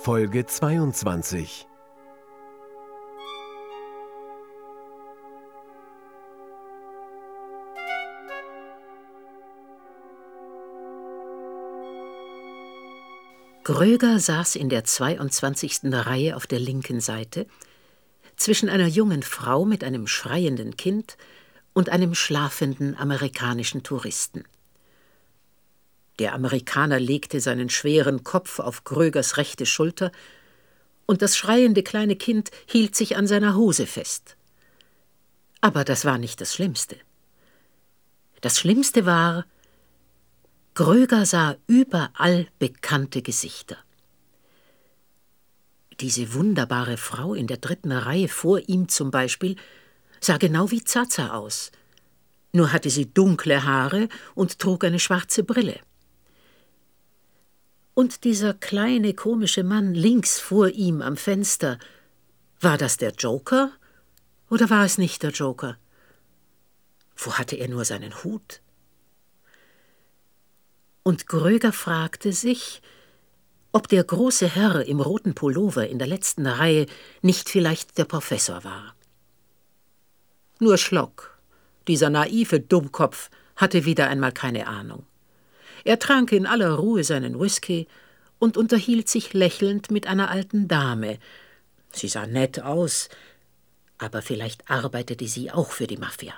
Folge 22. Gröger saß in der 22. Reihe auf der linken Seite, zwischen einer jungen Frau mit einem schreienden Kind und einem schlafenden amerikanischen Touristen. Der Amerikaner legte seinen schweren Kopf auf Grögers rechte Schulter, und das schreiende kleine Kind hielt sich an seiner Hose fest. Aber das war nicht das Schlimmste. Das Schlimmste war, Gröger sah überall bekannte Gesichter. Diese wunderbare Frau in der 3. Reihe vor ihm zum Beispiel sah genau wie Zaza aus. Nur hatte sie dunkle Haare und trug eine schwarze Brille. Und dieser kleine, komische Mann links vor ihm am Fenster, war das der Joker oder war es nicht der Joker? Wo hatte er nur seinen Hut? Und Gröger fragte sich, ob der große Herr im roten Pullover in der letzten Reihe nicht vielleicht der Professor war. Nur Schlock, dieser naive Dummkopf, hatte wieder einmal keine Ahnung. Er trank in aller Ruhe seinen Whisky und unterhielt sich lächelnd mit einer alten Dame. Sie sah nett aus, aber vielleicht arbeitete sie auch für die Mafia.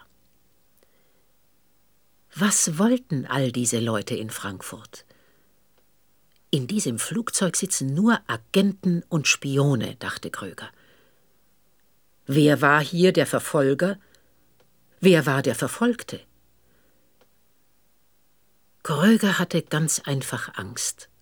Was wollten all diese Leute in Frankfurt? In diesem Flugzeug sitzen nur Agenten und Spione, dachte Gröger. Wer war hier der Verfolger? Wer war der Verfolgte? Gröger hatte ganz einfach Angst.